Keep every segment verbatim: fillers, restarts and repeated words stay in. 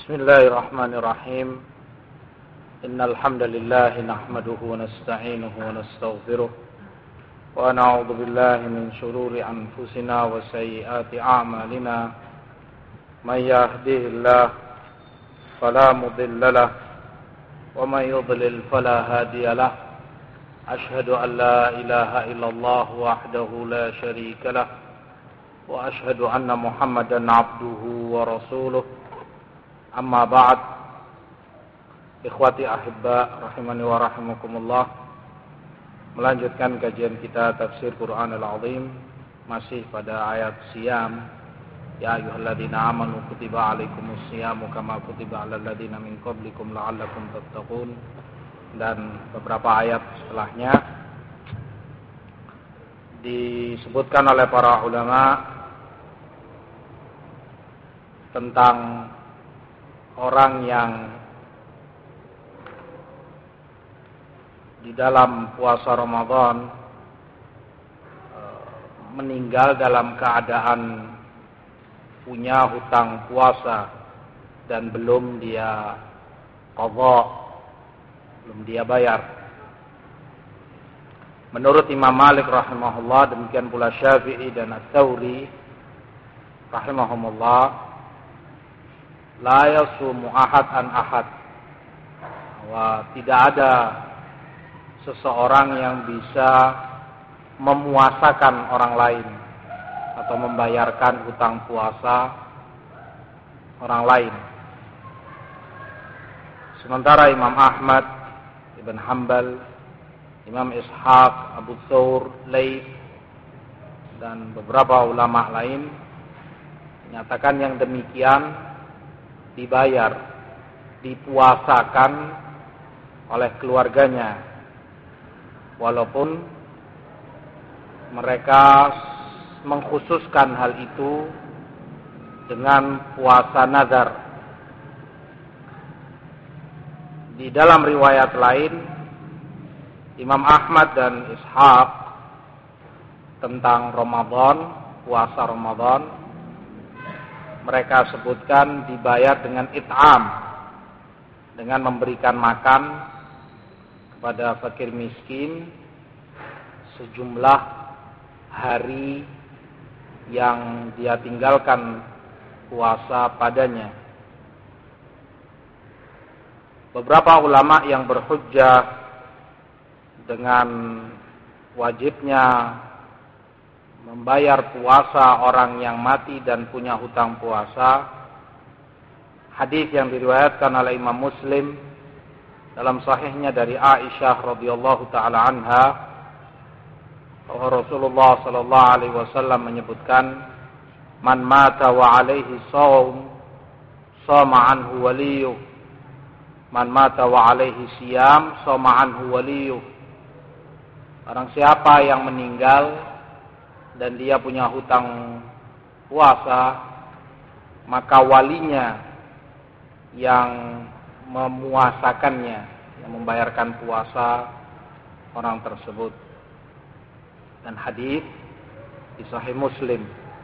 Bismillahirrahmanirrahim. Innal hamdalillah nahmaduhu wa nasta'inuhu wa nastaghfiruh wa na'udzu billahi min shururi anfusina wa sayyiati a'malina. May yahdihillahu fala mudilla lahu wa may yudlil fala hadiya lahu. Ashhadu an la ilaha illallah wahdahu la syarika lahu wa ashhadu anna Muhammadan 'abduhu wa rasuluh. Amma ba'd. Ikhwati ahibba rahimani wa rahimakumullah. Melanjutkan kajian kita tafsir Quran al-Azim, masih pada ayat Siyam. Ya ayyuhalladzina amanu kutiba alaikumus siyamu kama kutiba alal ladzina min qablikum la'allakum tattaqun. Dan beberapa ayat setelahnya disebutkan oleh para ulama tentang orang yang di dalam puasa Ramadan meninggal dalam keadaan punya hutang puasa dan belum dia qadha, belum dia bayar. Menurut Imam Malik rahimahullah, demikian pula Syafi'i dan Ats-Tsauri rahimahumullah, la yasumu ahad an ahad, bahwa tidak ada seseorang yang bisa memuasakan orang lain atau membayarkan hutang puasa orang lain. Sementara Imam Ahmad Ibn Hanbal, Imam Ishaq, Abu Thawr, Laits, dan beberapa ulama lain menyatakan yang demikian dibayar, dipuasakan oleh keluarganya, walaupun mereka mengkhususkan hal itu dengan puasa nazar. Di dalam riwayat lain, Imam Ahmad dan Ishaq tentang Ramadan, puasa Ramadan, mereka sebutkan dibayar dengan it'am, dengan memberikan makan kepada fakir miskin sejumlah hari yang dia tinggalkan puasa padanya. Beberapa ulama yang berhujjah dengan wajibnya membayar puasa orang yang mati dan punya hutang puasa, hadis yang diriwayatkan oleh Imam Muslim dalam sahihnya dari Aisyah radhiyallahu taala anha, bahwa Rasulullah sallallahu alaihi wasallam menyebutkan, man mata wa alaihi shaum shama anhu waliyuh, man mata wa alaihi siyam shama anhu waliyuh. Orang siapa yang meninggal dan dia punya hutang puasa, maka walinya yang memuasakannya, yang membayarkan puasa orang tersebut. Dan hadis di Sahih Muslim.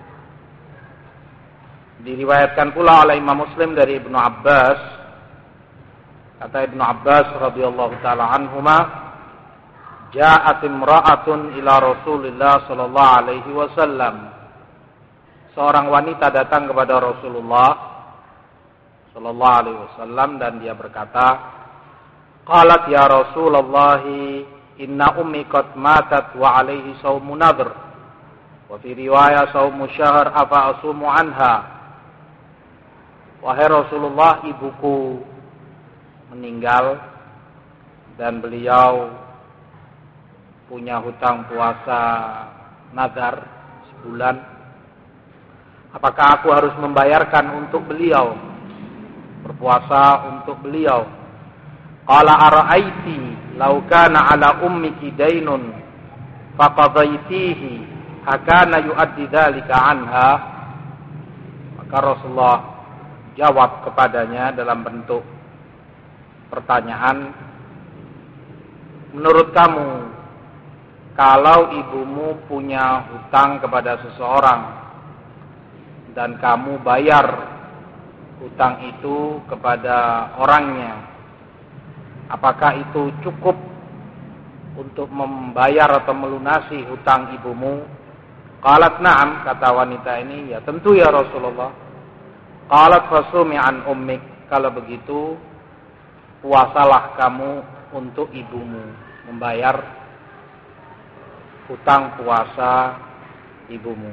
Diriwayatkan pula oleh Imam Muslim dari Ibnu Abbas. Kata Ibnu Abbas radhiyallahu taala anhuma, ja'at imra'atun ila Rasulillah sallallahu alaihi wasallam. Seorang wanita datang kepada Rasulullah sallallahu alaihi wasallam dan dia berkata, qalat ya Rasulullah, inna ummi qad matat wa alaihi shaumun nadhr wa fi riwayah shaumu syahr afa asumu anha. Wahai Rasulullah, ibuku meninggal dan beliau punya hutang puasa nazar sebulan. Apakah aku harus membayarkan untuk beliau, berpuasa untuk beliau? Qala ara'aiti law kana ala ummiki dainun faqadaitihi hakana yu'addi dzalika anha. Maka Rasulullah jawab kepadanya dalam bentuk pertanyaan, menurut kamu, kalau ibumu punya hutang kepada seseorang dan kamu bayar hutang itu kepada orangnya, apakah itu cukup untuk membayar atau melunasi hutang ibumu? Qalat na'am, kata wanita ini, ya tentu ya Rasulullah. Qalat fasumi an ummik, kalau begitu puasalah kamu untuk ibumu, membayar hutang puasa ibumu.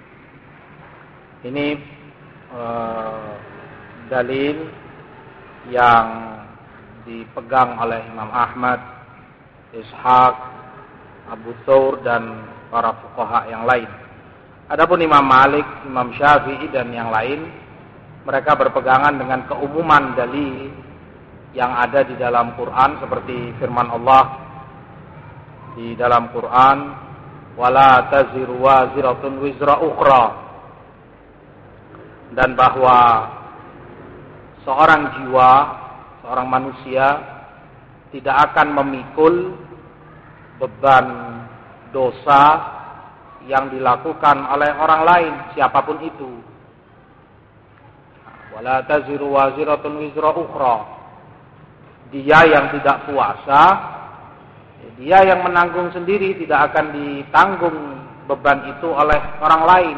Ini eh, dalil yang dipegang oleh Imam Ahmad, Ishaq, Abu Thawr dan para fuqaha yang lain. Adapun Imam Malik, Imam Syafi'i dan yang lain, mereka berpegangan dengan keumuman dalil yang ada di dalam Quran seperti firman Allah di dalam Quran, wala taziru waziratun wizra ukhra, dan bahwa seorang jiwa, seorang manusia tidak akan memikul beban dosa yang dilakukan oleh orang lain, siapapun itu. Wala taziru waziratun wizra ukhra. Dia yang tidak puasa, dia yang menanggung sendiri, tidak akan ditanggung beban itu oleh orang lain.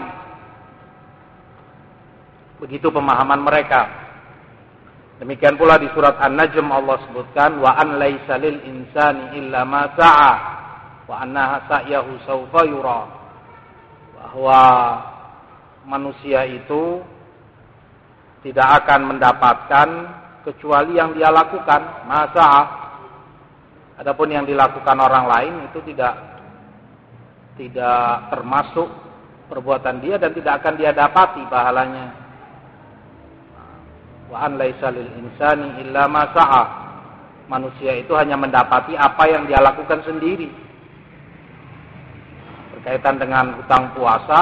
Begitu pemahaman mereka. Demikian pula di surat An-Najm Allah sebutkan, wa an laisa lil insani illa ma sa'a wa anna sa'yahu sawfa yura. Bahwa manusia itu tidak akan mendapatkan kecuali yang dia lakukan, masa. Adapun yang dilakukan orang lain itu tidak tidak termasuk perbuatan dia dan tidak akan dia dapati pahalanya. Wa an laisa lil insani illa ma sa'a. Manusia itu hanya mendapati apa yang dia lakukan sendiri. Berkaitan dengan hutang puasa,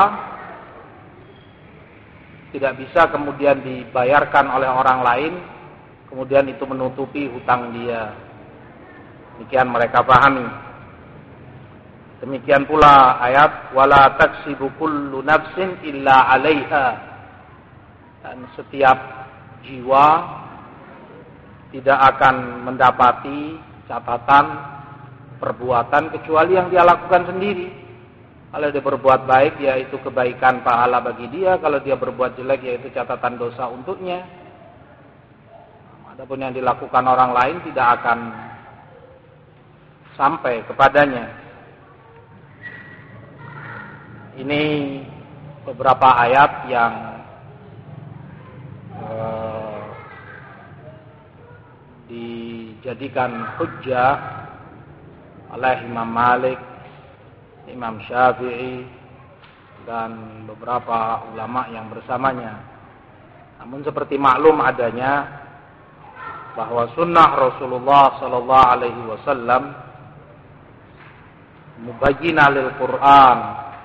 tidak bisa kemudian dibayarkan oleh orang lain, kemudian itu menutupi hutang dia. Demikian mereka pahami. Demikian pula ayat wala taksibu kullu nafsin illa 'alaiha. Dan setiap jiwa tidak akan mendapati catatan perbuatan kecuali yang dia lakukan sendiri. Kalau dia berbuat baik, yaitu kebaikan pahala bagi dia. Kalau dia berbuat jelek, yaitu catatan dosa untuknya. Adapun yang dilakukan orang lain tidak akan sampai kepadanya. Ini beberapa ayat yang uh, dijadikan hujjah oleh Imam Malik, Imam Syafi'i dan beberapa ulama yang bersamanya. Namun seperti maklum adanya bahwa sunnah Rasulullah sallallahu alaihi wasallam mubayyinah lil Quran,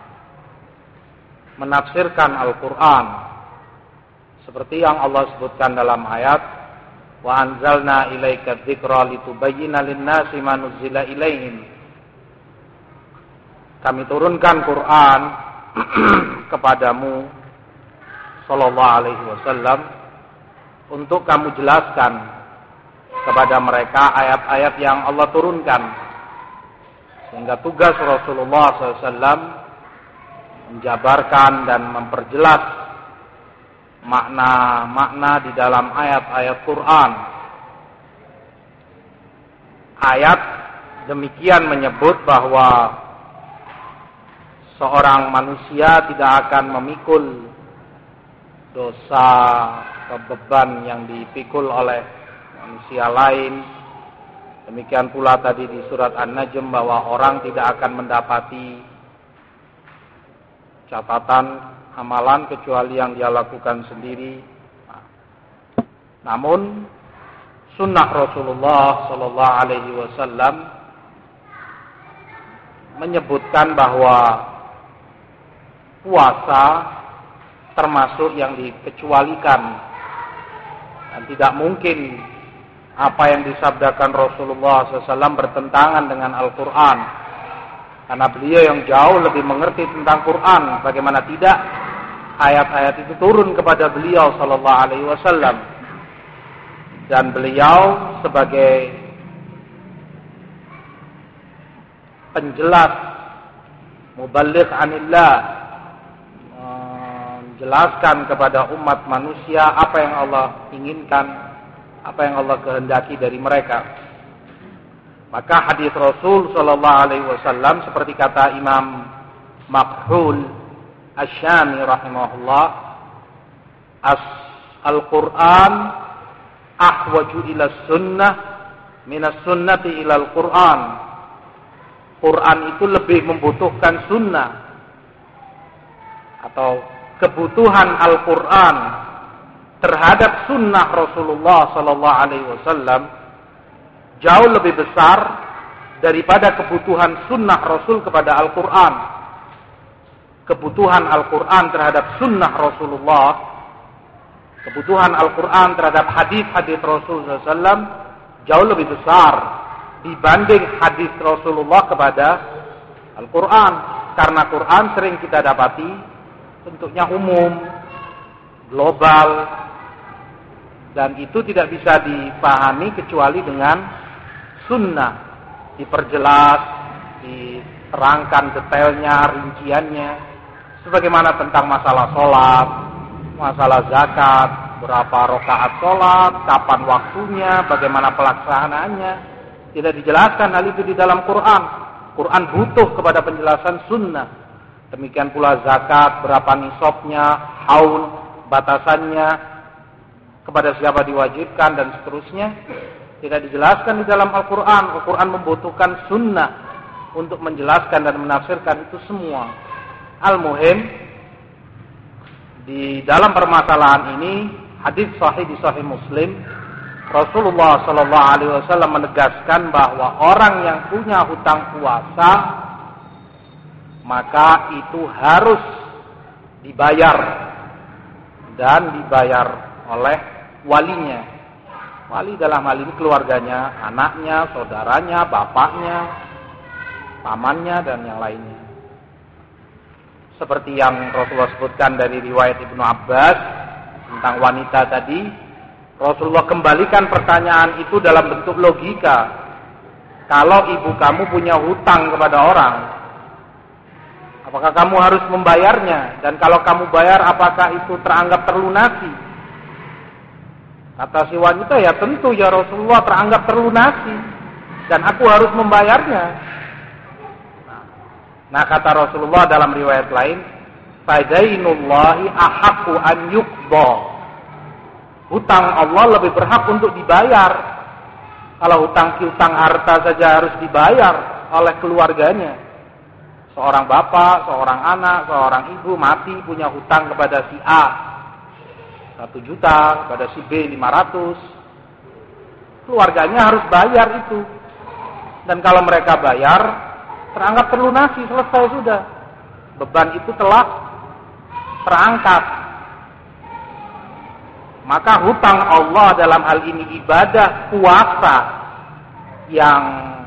menafsirkan Al-Quran seperti yang Allah sebutkan dalam ayat wa anzalna ilaika dzikra litubayyina lin-nasi ma nuzila ilaihim. Kami turunkan Quran kepadamu sallallahu alaihi wasallam untuk kamu jelaskan kepada mereka ayat-ayat yang Allah turunkan. Sehingga tugas Rasulullah sallallahu alaihi wasallam menjabarkan dan memperjelas makna-makna di dalam ayat-ayat Quran. Ayat demikian menyebut bahwa seorang manusia tidak akan memikul dosa atau beban yang dipikul oleh manusia lain. Demikian pula tadi di surat An-Najm bahwa orang tidak akan mendapati catatan amalan kecuali yang dia lakukan sendiri. Namun sunnah Rasulullah sallallahu alaihi wasallam menyebutkan bahwa puasa termasuk yang dikecualikan dan tidak mungkin apa yang disabdakan Rasulullah sallallahu alaihi wasallam bertentangan dengan Al-Quran, karena beliau yang jauh lebih mengerti tentang Quran. Bagaimana tidak? ayat-ayat itu turun kepada beliau sallallahu alaihi wasallam, dan beliau sebagai penjelas, muballigh anillah, menjelaskan kepada umat manusia apa yang Allah inginkan, apa yang Allah kehendaki dari mereka. Maka hadis Rasul sallallahu alaihi wasallam seperti kata Imam Makhul Asy-Syami rahimahullah, As Al-Qur'an ahwaju ila sunnah minas sunnati ila al-Qur'an. Quran itu lebih membutuhkan sunnah atau kebutuhan Al-Quran terhadap sunnah Rasulullah sallallahu alaihi wasallam jauh lebih besar daripada kebutuhan sunnah Rasul kepada Al-Quran. Kebutuhan Al-Quran terhadap sunnah Rasulullah, kebutuhan Al-Quran terhadap hadis-hadis Rasulullah sallallahu alaihi wasallam jauh lebih besar dibanding hadis Rasulullah kepada Al-Quran. Karena Quran sering kita dapati bentuknya umum, global, dan itu tidak bisa dipahami kecuali dengan sunnah, diperjelas, diterangkan detailnya, rinciannya, sebagaimana tentang masalah sholat, masalah zakat, berapa rakaat sholat, kapan waktunya, bagaimana pelaksanaannya. Tidak dijelaskan hal itu di dalam Quran. Quran butuh kepada penjelasan sunnah. Demikian pula zakat, berapa nisabnya, haul, batasannya, kepada siapa diwajibkan, dan seterusnya. Tidak dijelaskan di dalam Al-Quran. Al-Quran membutuhkan sunnah untuk menjelaskan dan menafsirkan itu semua. Al-Muhim, di dalam permasalahan ini, hadis sahih di Sahih Muslim, Rasulullah sallallahu alaihi wasallam menegaskan bahwa orang yang punya hutang puasa maka itu harus dibayar, dan dibayar oleh walinya. Wali dalam hal ini keluarganya, anaknya, saudaranya, bapaknya, pamannya, dan yang lainnya. Seperti yang Rasulullah sebutkan dari riwayat Ibnu Abbas tentang wanita tadi, Rasulullah kembalikan pertanyaan itu dalam bentuk logika. Kalau ibu kamu punya hutang kepada orang, apakah kamu harus membayarnya? Dan kalau kamu bayar, apakah itu teranggap terlunasi? Kata si wanita, ya tentu ya Rasulullah, teranggap terlunasi, dan aku harus membayarnya. Nah, kata Rasulullah dalam riwayat lain, fadainullahi ahaqqu an yuqda. Hutang Allah lebih berhak untuk dibayar. Kalau hutang piutang harta saja harus dibayar oleh keluarganya. Seorang bapak, seorang anak, seorang ibu mati punya hutang kepada si A satu juta, kepada si B lima ratus. Keluarganya harus bayar itu. Dan kalau mereka bayar, teranggap terlunasi, selesai sudah. Beban itu telah terangkat. Maka hutang Allah dalam hal ini ibadah puasa yang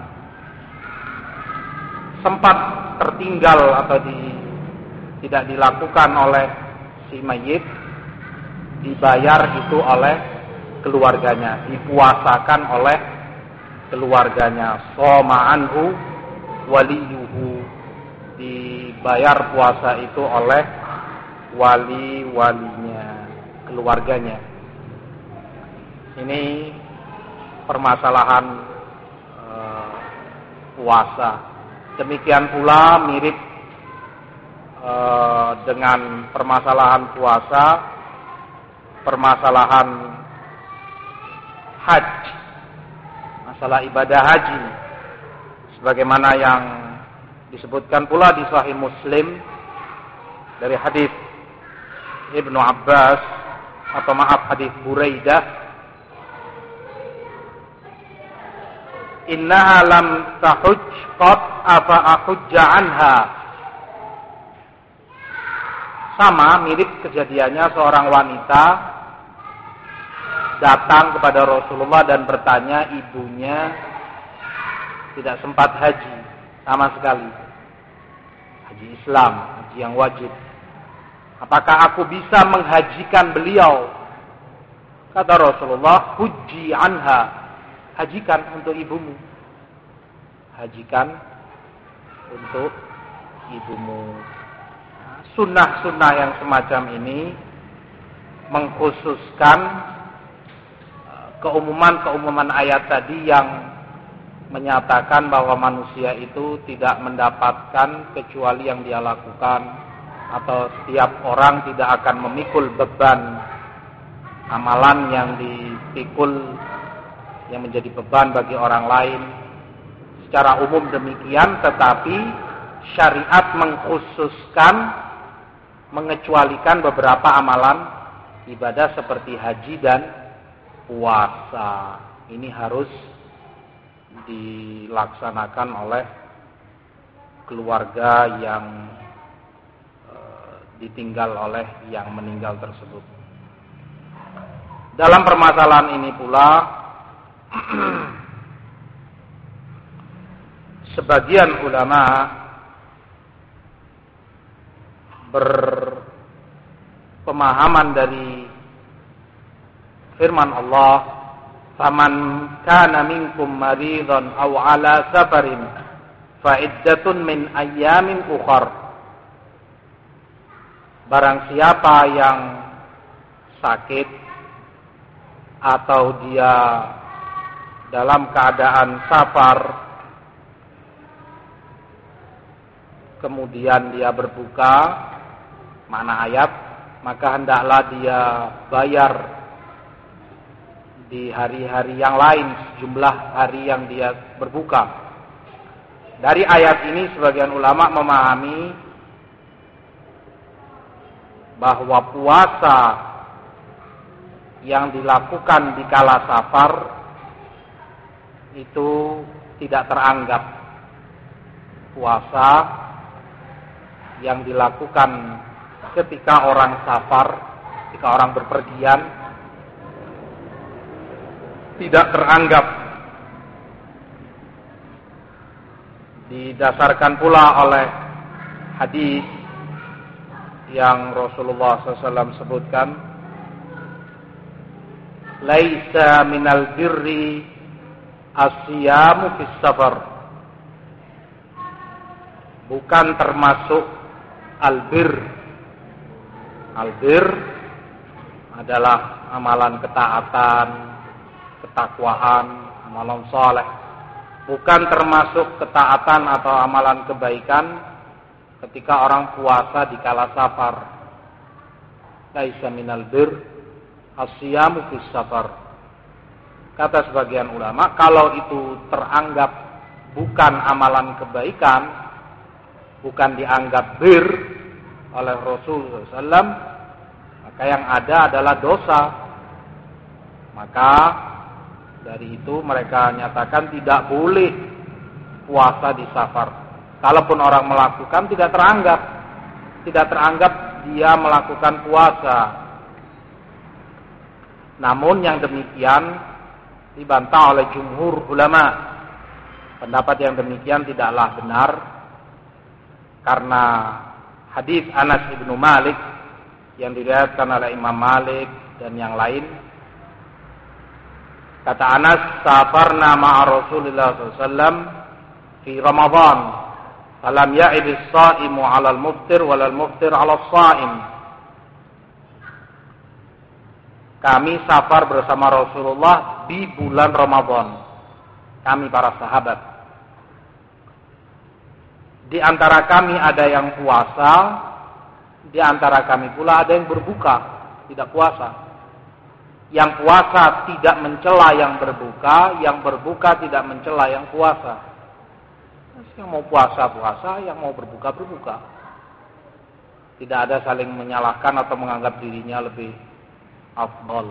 sempat tertinggal atau di, tidak dilakukan oleh si mayit, dibayar itu oleh keluarganya, dipuasakan oleh keluarganya. Shoma anhu waliyuhu, dibayar puasa itu oleh wali-walinya, keluarganya. Ini permasalahan uh, puasa. Demikian pula mirip uh, dengan permasalahan puasa, permasalahan haji, masalah ibadah haji, sebagaimana yang disebutkan pula di Sahih Muslim dari hadis Ibnu Abbas, atau maaf hadis Buraidah, innaha lam tahujj qad afa ahujja anha. Sama mirip kejadiannya seorang wanita datang kepada Rasulullah dan bertanya, ibunya tidak sempat haji sama sekali, haji Islam, haji yang wajib. apakah aku bisa menghajikan beliau? Kata Rasulullah, hujji anha, hajikan untuk ibumu. Hajikan untuk ibumu. Sunnah-sunnah yang semacam ini mengkhususkan keumuman-keumuman ayat tadi yang menyatakan bahwa manusia itu tidak mendapatkan kecuali yang dia lakukan, atau setiap orang tidak akan memikul beban amalan yang dipikul yang menjadi beban bagi orang lain. Secara umum demikian, tetapi syariat mengkhususkan, mengecualikan beberapa amalan ibadah seperti haji dan puasa. Ini harus dilaksanakan oleh keluarga yang e, ditinggal oleh yang meninggal tersebut. Dalam permasalahan ini pula sebagian ulama berpemahaman dari firman Allah, "Faman kana minkum maridhan aw ala safarin fa iddatun min ayyamin ukhar." Barang siapa yang sakit atau dia dalam keadaan safar, kemudian dia berbuka, makna ayat, maka hendaklah dia bayar di hari-hari yang lain sejumlah hari yang dia berbuka. Dari ayat ini sebagian ulama memahami bahwa puasa yang dilakukan di kala safar itu tidak teranggap. Puasa yang dilakukan ketika orang safar, ketika orang berpergian, tidak teranggap. Didasarkan pula oleh hadis yang Rasulullah shallallahu alaihi wasallam sebutkan, "Laisa minal birri as-siyamu fis safar." Bukan termasuk albir. Albir adalah amalan ketaatan, ketakwaan, amalan saleh. Bukan termasuk ketaatan atau amalan kebaikan ketika orang puasa di kala safar. Laisa minal bir as-siyamu fis safar. Kata sebagian ulama, kalau itu teranggap bukan amalan kebaikan, bukan dianggap bir oleh Rasulullah shallallahu alaihi wasallam, maka yang ada adalah dosa. Maka dari itu mereka nyatakan tidak boleh puasa di safar. Kalaupun orang melakukan tidak teranggap, tidak teranggap dia melakukan puasa. Namun yang demikian dibantah oleh jumhur ulama. Pendapat yang demikian tidaklah benar, karena hadis Anas ibnu Malik yang diriwayatkan oleh Imam Malik dan yang lain, kata Anas, "Safarna ma'a Rasulillah sallallahu alaihi wasallam fi Ramadan, falam ya'id as-sha'imu 'ala al-muftir wa al-muftir 'ala as-sha'im." Kami safar bersama Rasulullah di bulan Ramadan. Kami para sahabat. Di antara kami ada yang puasa, di antara kami pula ada yang berbuka, tidak puasa. Yang puasa tidak mencela yang berbuka, yang berbuka tidak mencela yang puasa. Yang mau puasa puasa, yang mau berbuka berbuka. Tidak ada saling menyalahkan atau menganggap dirinya lebih afdal.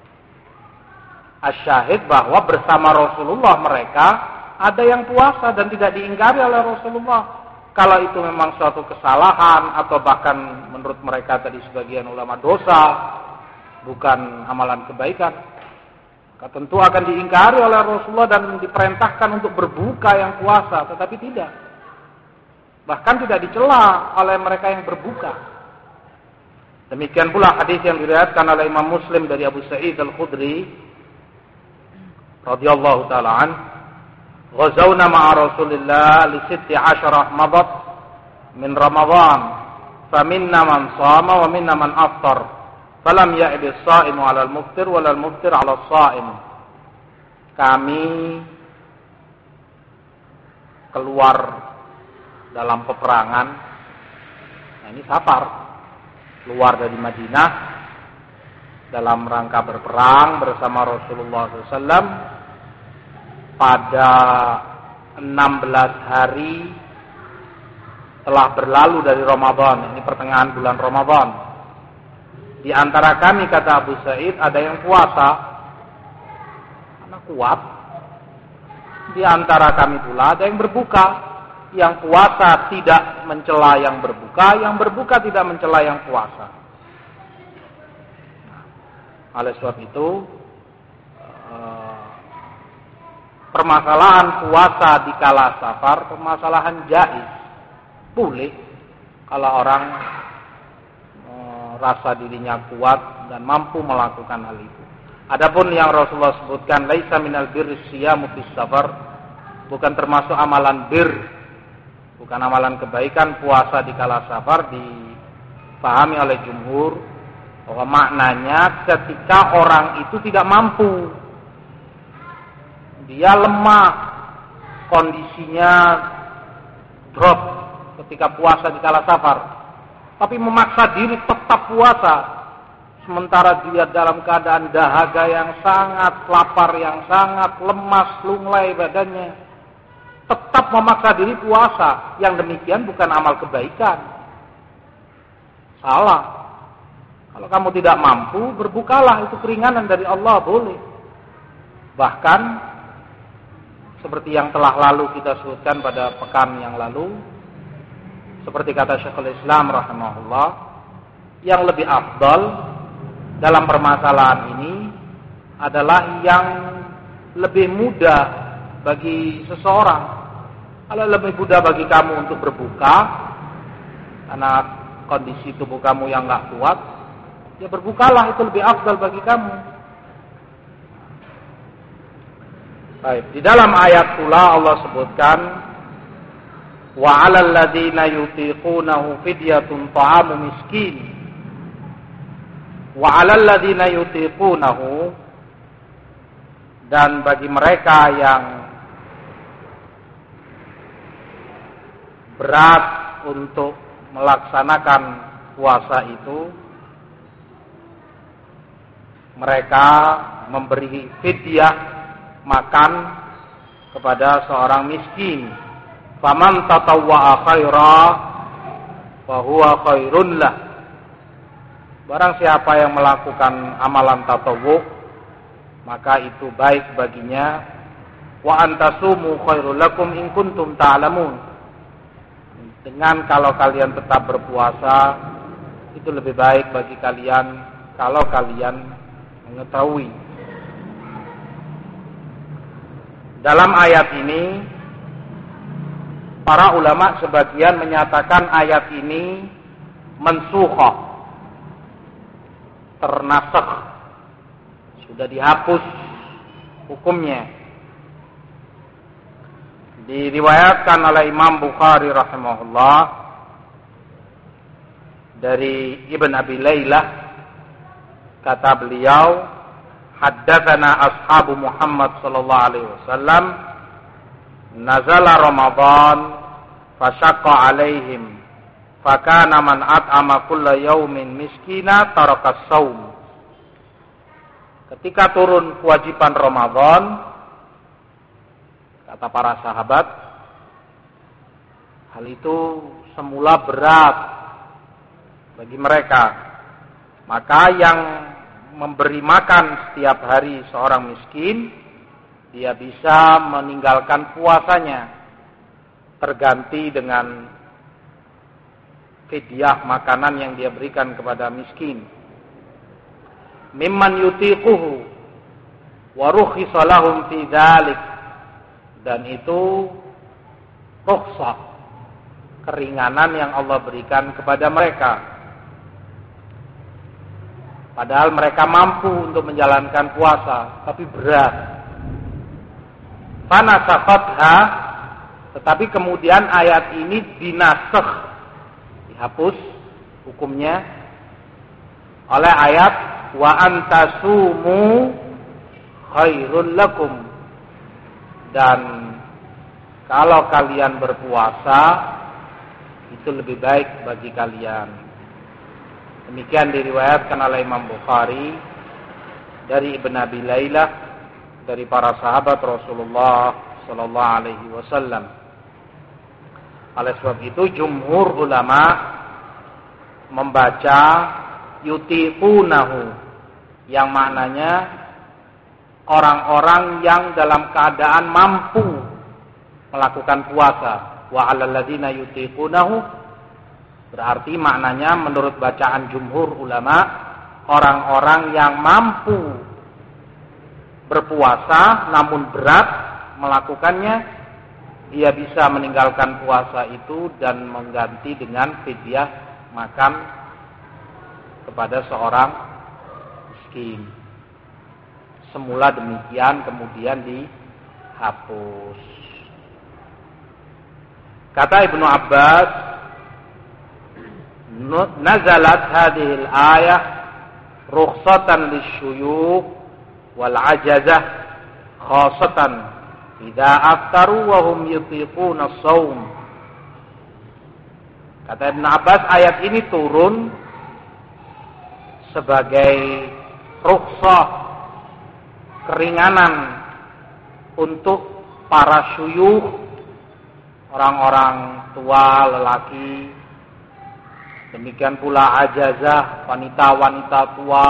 Asyahid bahwa bersama Rasulullah mereka ada yang puasa dan tidak diingkari oleh Rasulullah. Kalau itu memang suatu kesalahan atau bahkan menurut mereka tadi sebagian ulama dosa, bukan amalan kebaikan, maka tentu akan diingkari oleh Rasulullah dan diperintahkan untuk berbuka yang puasa, tetapi tidak. Bahkan tidak dicela oleh mereka yang berbuka. Demikian pula hadis yang diriwayatkan oleh Imam Muslim dari Abu Sa'id Al-Khudri radhiyallahu taala an, "Ghazawna ma'a Rasulillah li sitti asyara madat min Ramadan, faminna man shama wa minna man aftar, falam ya'ib as-sha'imu 'ala al-muftir wa al-muftir 'ala as-sha'im." Kami keluar dalam peperangan. Nah, ini safar. Keluar dari Madinah dalam rangka berperang bersama Rasulullah shallallahu alaihi wasallam pada enam belas hari telah berlalu dari Ramadan. Ini pertengahan bulan Ramadan. Di antara kami, kata Abu Sa'id, ada yang puasa karena kuat. Di antara kami pula ada yang berbuka. Yang puasa tidak mencela yang berbuka, yang berbuka tidak mencela yang puasa. Oleh sebab itu, permasalahan puasa di kala safar, permasalahan jaiz, boleh kalau orang rasa dirinya kuat dan mampu melakukan hal itu. Adapun yang Rasulullah sebutkan, laisa minal birri siyamu fis safar, bukan termasuk amalan bir, bukan amalan kebaikan puasa di kala safar, dipahami oleh jumhur bahwa maknanya ketika orang itu tidak mampu, dia lemah, kondisinya drop ketika puasa di kala safar, tapi memaksa diri tetap puasa, sementara dia dalam keadaan dahaga yang sangat, lapar yang sangat, lemas, lunglai badannya, tetap memaksa diri puasa. Yang demikian bukan amal kebaikan. Salah. Kalau kamu tidak mampu, berbukalah, itu keringanan dari Allah, boleh. Bahkan seperti yang telah lalu kita sebutkan pada pekan yang lalu, seperti kata Syekhul Islam rahimahullah, yang lebih afdal dalam permasalahan ini adalah yang lebih mudah bagi seseorang. Kalau lebih mudah bagi kamu untuk berbuka karena kondisi tubuh kamu yang nggak kuat, ya berbukalah, itu lebih afdal bagi kamu. Baik, di dalam ayat pula Allah sebutkan, wa 'alal ladzina yutiqunahu fidyatun ta'amu miskin. Wa 'alal ladzina yutiqunahu, dan bagi mereka yang berat untuk melaksanakan puasa itu, mereka memberi fidyah makan kepada seorang miskin. Faman tatawwa'a khaira fa huwa khairun lah. Barang siapa yang melakukan amalan tatawwu, maka itu baik baginya. Wa antasumu khairul lakum in kuntum ta'lamun. Dengan kalau kalian tetap berpuasa, itu lebih baik bagi kalian kalau kalian mengetahui. Dalam ayat ini, para ulama sebagian menyatakan ayat ini mansukha, ternasakh, sudah dihapus hukumnya. Diriwayatkan oleh Imam Bukhari rahimahullah dari Ibn Abi Laylah, kata beliau, haddatsana ashabu Muhammad sallallahu alaihi wasallam, nazala Ramadan fasyaqqa alaihim fakana man at'ama kulla yaumin miskina taraka shaum. Ketika turun kewajiban Ramadan, kata para sahabat, hal itu semula berat bagi mereka. Maka yang memberi makan setiap hari seorang miskin, dia bisa meninggalkan puasanya, terganti dengan fidyah makanan yang dia berikan kepada miskin. Mimman yutiquhu wa rukhisa lahum fi dzalik. Dan itu rukhsah, keringanan yang Allah berikan kepada mereka. Padahal mereka mampu untuk menjalankan puasa, tapi berat. Fanasakhatha, tetapi kemudian ayat ini dinasakh, dihapus hukumnya oleh ayat wa antasumu khairul lakum, dan kalau kalian berpuasa itu lebih baik bagi kalian. Demikian diriwayatkan oleh Imam Bukhari dari Ibn Abi Lailah dari para sahabat Rasulullah sallallahu alaihi wasallam. Oleh sebab itu jumhur ulama membaca yutiqunahu, yang maknanya orang-orang yang dalam keadaan mampu melakukan puasa. Wa 'alal ladzina yutiqunahu, berarti maknanya menurut bacaan jumhur ulama, orang-orang yang mampu berpuasa namun berat melakukannya, dia bisa meninggalkan puasa itu dan mengganti dengan fidyah makan kepada seorang miskin. Semula demikian, kemudian dihapus. Kata Ibnu Abbas, nazalat hadhil ayah rukhsatan lisyuyukh wal ajazah khasatan idza aftaru wa hum yutiquna as-shaum. Kata Ibnu Abbas, ayat ini turun sebagai rukhsah, keringanan untuk para syuyukh, orang-orang tua lelaki. Demikian pula ajazah, wanita-wanita tua,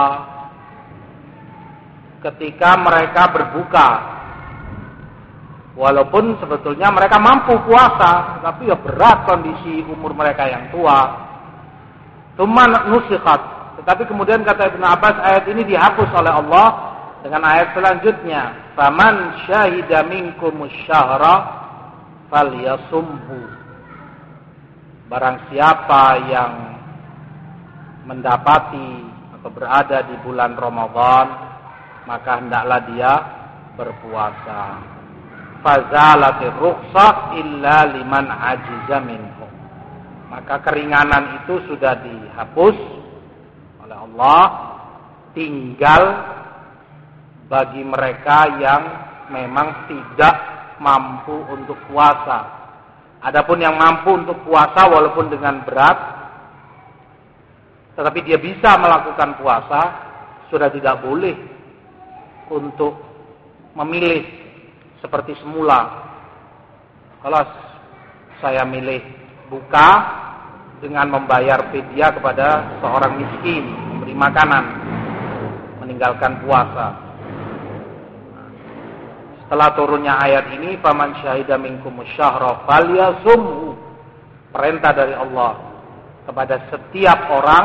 ketika mereka berbuka. Walaupun sebetulnya mereka mampu puasa, tapi ya berat kondisi umur mereka yang tua. Tuman nusikhat. Tetapi kemudian kata Ibnu Abbas, ayat ini dihapus oleh Allah dengan ayat selanjutnya. Faman syahida minkumus syahra falyasumhu. Barang siapa yang mendapati atau berada di bulan Ramadan, maka hendaklah dia berpuasa. Fazalatir rukhsah illa liman ajiza minhum. Maka keringanan itu sudah dihapus oleh Allah, tinggal bagi mereka yang memang tidak mampu untuk puasa. Adapun yang mampu untuk puasa walaupun dengan berat, tetapi dia bisa melakukan puasa, sudah tidak boleh untuk memilih seperti semula. Kalau saya milih buka dengan membayar fidyah kepada seorang miskin, memberi makanan, meninggalkan puasa. Setelah turunnya ayat ini, faman syahida minkumus syahra falyasumhu, perintah dari Allah kepada setiap orang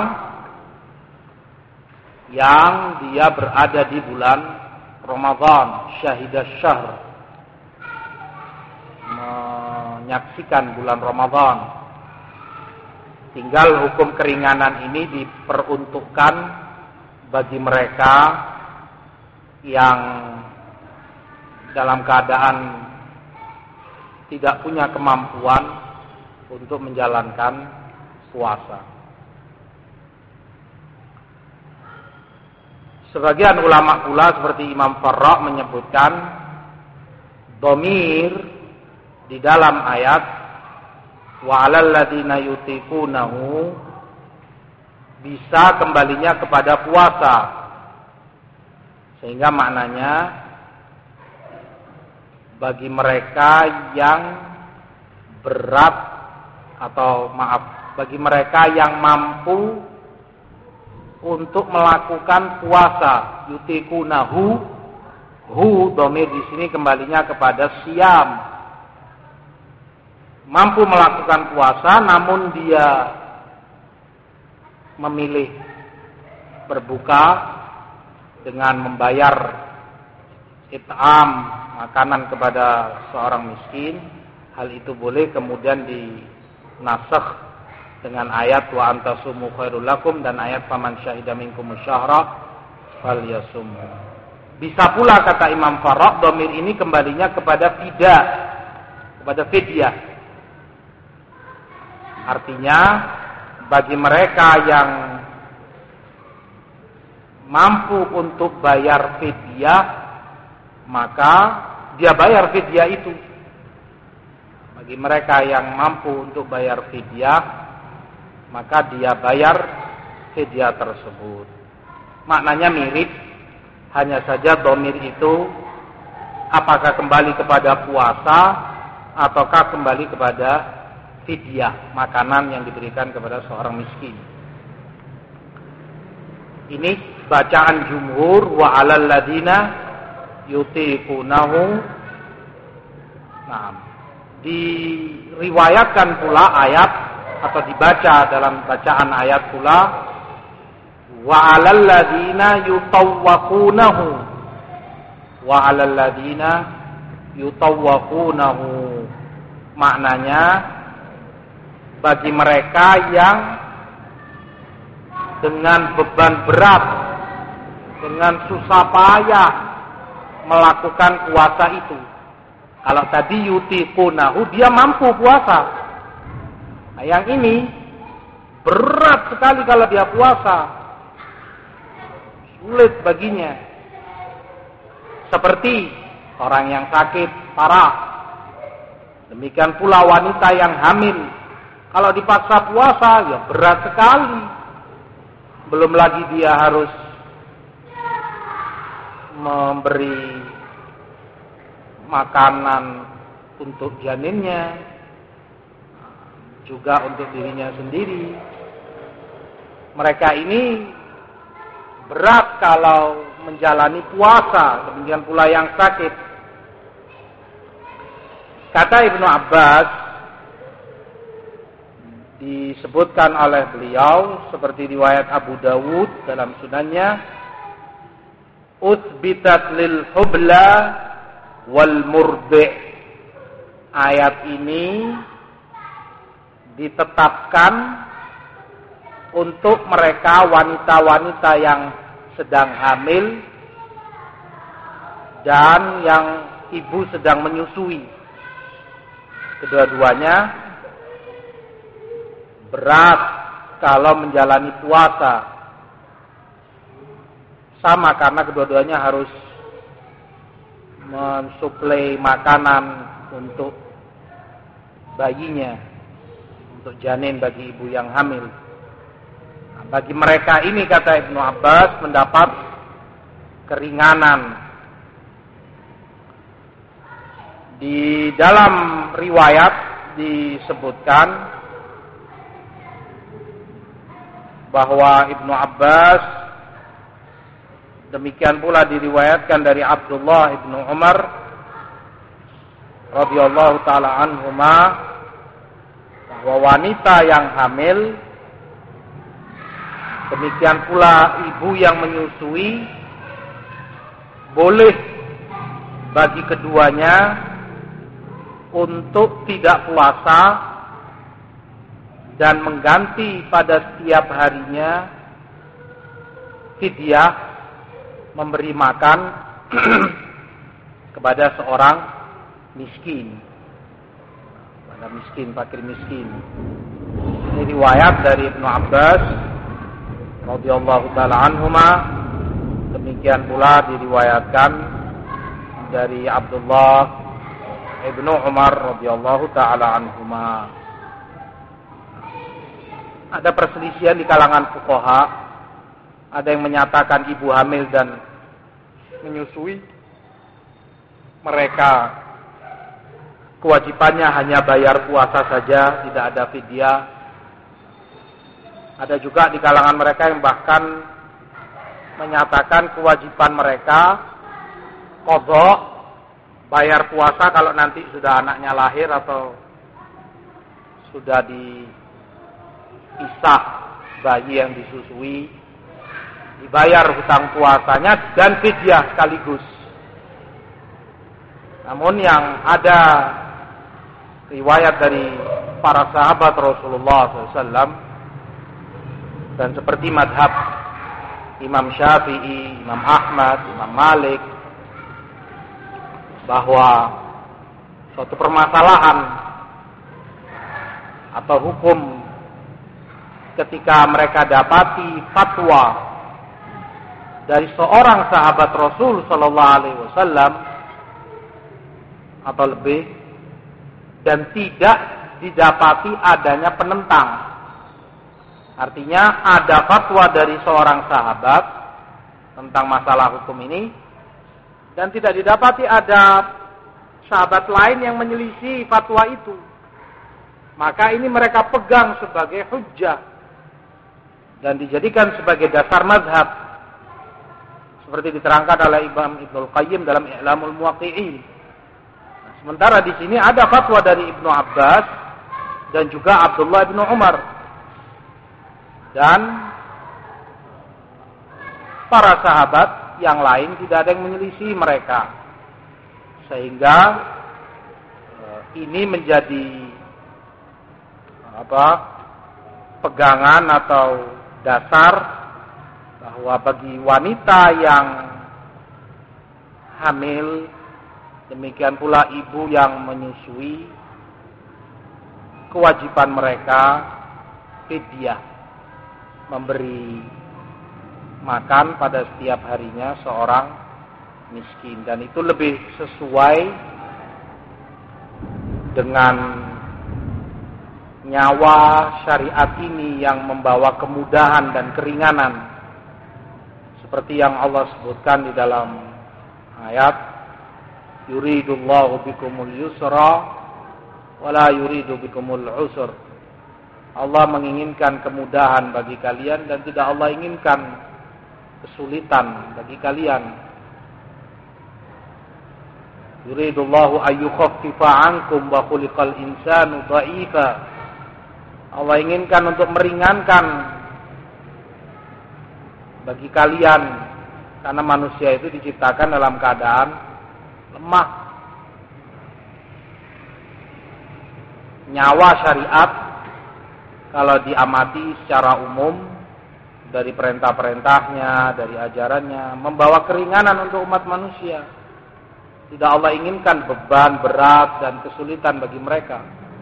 yang dia berada di bulan Ramadan, syahidah syahr, menyaksikan bulan Ramadan. Tinggal hukum keringanan ini diperuntukkan bagi mereka yang dalam keadaan tidak punya kemampuan untuk menjalankan puasa. Sebagian ulama pula seperti Imam Farra menyebutkan dhamir di dalam ayat wa 'alal ladzina yutiqunahu bisa kembalinya kepada puasa, sehingga maknanya bagi mereka yang berat atau maaf bagi mereka yang mampu untuk melakukan puasa, yutikunahu, hu dhamir di sini kembalinya kepada siam, mampu melakukan puasa namun dia memilih berbuka dengan membayar it'am, makanan kepada seorang miskin, hal itu boleh kemudian dinasakh, dengan ayat wa antasumu khairul lakum dan ayat faman syahida minkumus syahra falyasum. Bisa pula kata Imam Farraq dhamir ini kembalinya kepada fida, kepada fidyah. Artinya bagi mereka yang mampu untuk bayar fidyah, maka dia bayar fidyah itu. Bagi mereka yang mampu untuk bayar fidyah, maka dia bayar fidyah tersebut. Maknanya mirip, hanya saja dhamir itu apakah kembali kepada puasa ataukah kembali kepada fidyah, makanan yang diberikan kepada seorang miskin. Ini bacaan jumhur wa 'alal ladina yutiqunahu. Nah, diriwayatkan pula ayat atau dibaca dalam bacaan ayat pula wa 'alal ladina yutawwaqunahu wa 'alal ladina yutawwaqunahu. Maknanya bagi mereka yang dengan beban berat, dengan susah payah melakukan puasa itu. Kalau tadi yutiqunahu, dia mampu puasa. Nah, yang ini berat sekali kalau dia puasa. Sulit baginya. Seperti orang yang sakit parah. Demikian pula wanita yang hamil. Kalau dipaksa puasa, ya berat sekali. Belum lagi dia harus memberi makanan untuk janinnya, juga untuk dirinya sendiri. Mereka ini berat kalau menjalani puasa, demikian pula yang sakit. Kata Ibnu Abbas, disebutkan oleh beliau seperti riwayat Abu Dawud dalam sunannya, utsbitat lil hubla wal murdi'. Ayat ini ditetapkan untuk mereka wanita-wanita yang sedang hamil dan yang ibu sedang menyusui. Kedua-duanya berat kalau menjalani puasa. Sama karena kedua-duanya harus mensuplai makanan untuk bayinya, untuk janin bagi ibu yang hamil. Nah, bagi mereka ini kata Ibnu Abbas mendapat keringanan. Di dalam riwayat disebutkan bahwa Ibnu Abbas, demikian pula diriwayatkan dari Abdullah ibnu Umar radhiyallahu taala anhuma, bahwa wanita yang hamil, demikian pula ibu yang menyusui, boleh bagi keduanya untuk tidak puasa dan mengganti pada setiap harinya fidyah, memberi makan kepada seorang miskin, pada miskin, fakir miskin. Ini riwayat dari Ibnu Abbas radhiyallahu taala anhuma, demikian pula diriwayatkan dari Abdullah ibnu Umar radhiyallahu taala anhuma. Ada perselisihan di kalangan fuqaha. Ada yang menyatakan ibu hamil dan menyusui, mereka kewajibannya hanya bayar puasa saja, tidak ada fidyah. Ada juga di kalangan mereka yang bahkan menyatakan kewajiban mereka qadha, bayar puasa kalau nanti sudah anaknya lahir atau sudah dipisah bayi yang disusui, dibayar hutang puasanya dan fidyah sekaligus. Namun yang ada riwayat dari para sahabat Rasulullah shallallahu alaihi wasallam dan seperti madhab Imam Syafi'i, Imam Ahmad, Imam Malik, bahwa suatu permasalahan atau hukum ketika mereka dapati fatwa dari seorang sahabat Rasul Sallallahu Alaihi Wasallam atau lebih dan tidak didapati adanya penentang, artinya ada fatwa dari seorang sahabat tentang masalah hukum ini dan tidak didapati ada sahabat lain yang menyelisih fatwa itu, maka ini mereka pegang sebagai hujjah dan dijadikan sebagai dasar mazhab, seperti diterangkan oleh Imam Ibnul Qayyim dalam I'lamul Muwaqqi'in. Nah, sementara di sini ada fatwa dari Ibnu Abbas dan juga Abdullah bin Umar dan para sahabat yang lain tidak ada yang menyelisih mereka, sehingga ini menjadi apa pegangan atau dasar bahwa bagi wanita yang hamil, demikian pula ibu yang menyusui, kewajiban mereka fidyah, memberi makan pada setiap harinya seorang miskin, dan itu lebih sesuai dengan nyawa syariat ini yang membawa kemudahan dan keringanan, seperti yang Allah sebutkan di dalam ayat yuridullahu bikumul yusra wala yuridu bikumul usr. Allah menginginkan kemudahan bagi kalian dan tidak Allah inginkan kesulitan bagi kalian. Yuridullahu ayyukhaffifa ankum wa khuliqal insanu dha'ifa. Allah inginkan untuk meringankan bagi kalian karena manusia itu diciptakan dalam keadaan lemah. Nyawa syariat kalau diamati secara umum dari perintah-perintahnya, dari ajarannya, membawa keringanan untuk umat manusia. Tidak Allah inginkan beban berat dan kesulitan bagi mereka.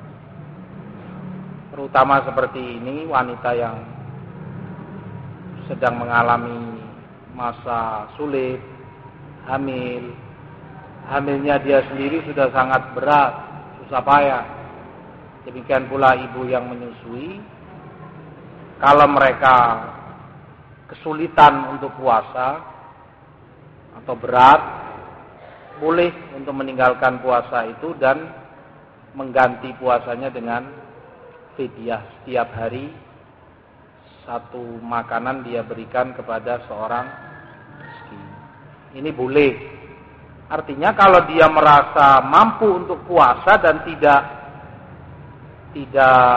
Terutama seperti ini, wanita yang sedang mengalami masa sulit, hamil. Hamilnya dia sendiri sudah sangat berat, susah payah. Demikian pula ibu yang menyusui. Kalau mereka kesulitan untuk puasa atau berat, boleh untuk meninggalkan puasa itu dan mengganti puasanya dengan fidyah. Setiap hari satu makanan dia berikan kepada seorang miskin. Ini boleh. Artinya kalau dia merasa mampu untuk puasa dan tidak tidak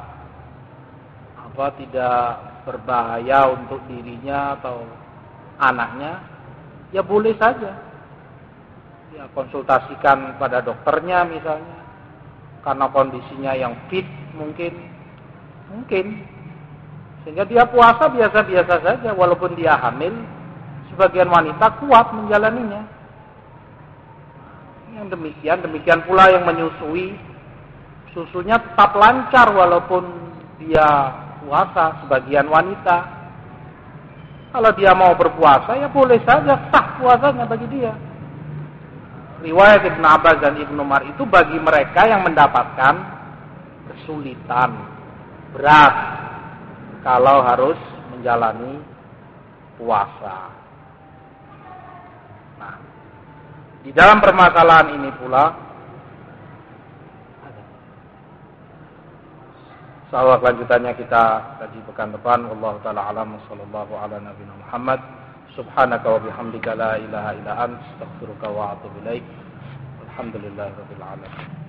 apa tidak berbahaya untuk dirinya atau anaknya, ya boleh saja. Ya konsultasikan pada dokternya misalnya, karena kondisinya yang fit mungkin, mungkin, sehingga dia puasa biasa-biasa saja, walaupun dia hamil. Sebagian wanita kuat menjalaninya. Yang demikian, demikian pula yang menyusui, susunya tetap lancar walaupun dia puasa. Sebagian wanita, kalau dia mau berpuasa ya boleh saja, sah puasanya bagi dia. Riwayat Ibnu Abbas dan Ibnu Umar itu bagi mereka yang mendapatkan kesulitan berat kalau harus menjalani puasa. Nah, di dalam permasalahan ini pula, insyaallah kelanjutannya kita kaji pekan depan. Wallahu taala alam, sallallahu ala nabiyina Muhammad. Subhanaka wa bihamdika la ilaha illa anta, astaghfiruka wa atubu ilaik. Alhamdulillahirabbil alamin.